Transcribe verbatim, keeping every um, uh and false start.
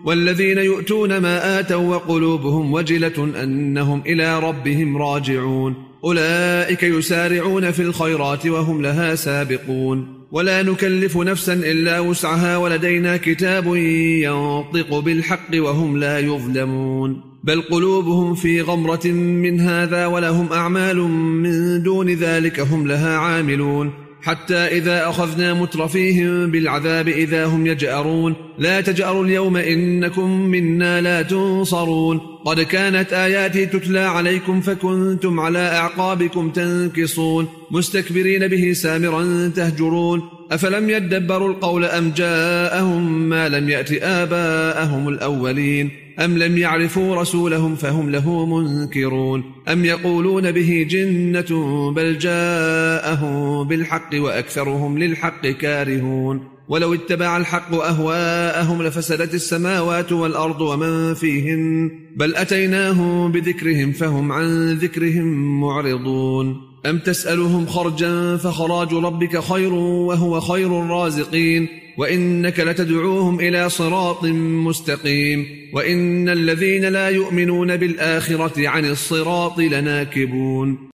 والذين يؤتون ما آتوا وقلوبهم وجلة أنهم إلى ربهم راجعون أولئك يسارعون في الخيرات وهم لها سابقون ولا نكلف نفسا إلا وسعها ولدينا كتاب ينطق بالحق وهم لا يظلمون بل قلوبهم في غمرة من هذا ولهم أعمال من دون ذلك هم لها عاملون حتى إذا أخذنا مترفيهم بالعذاب إذا هم يجأرون لا تجأروا اليوم إنكم منا لا تنصرون قد كانت آياتي تتلى عليكم فكنتم على أعقابكم تنكصون مستكبرين به سامرا تهجرون أفلم يدبروا القول أم جاءهم ما لم يأت آباءهم الأولين أم لم يعرفوا رسولهم فهم له منكرون أم يقولون به جنة بل جاءهم بالحق وأكثرهم للحق كارهون ولو اتبع الحق أهواءهم لفسدت السماوات والأرض ومن فيهن بل أتيناهم بذكرهم فهم عن ذكرهم معرضون أم تسألهم خرجا فخراج ربك خير وهو خير الرازقين وإنك لتدعوهم إلى صراط مستقيم وإن الذين لا يؤمنون بالآخرة عن الصراط لناكبون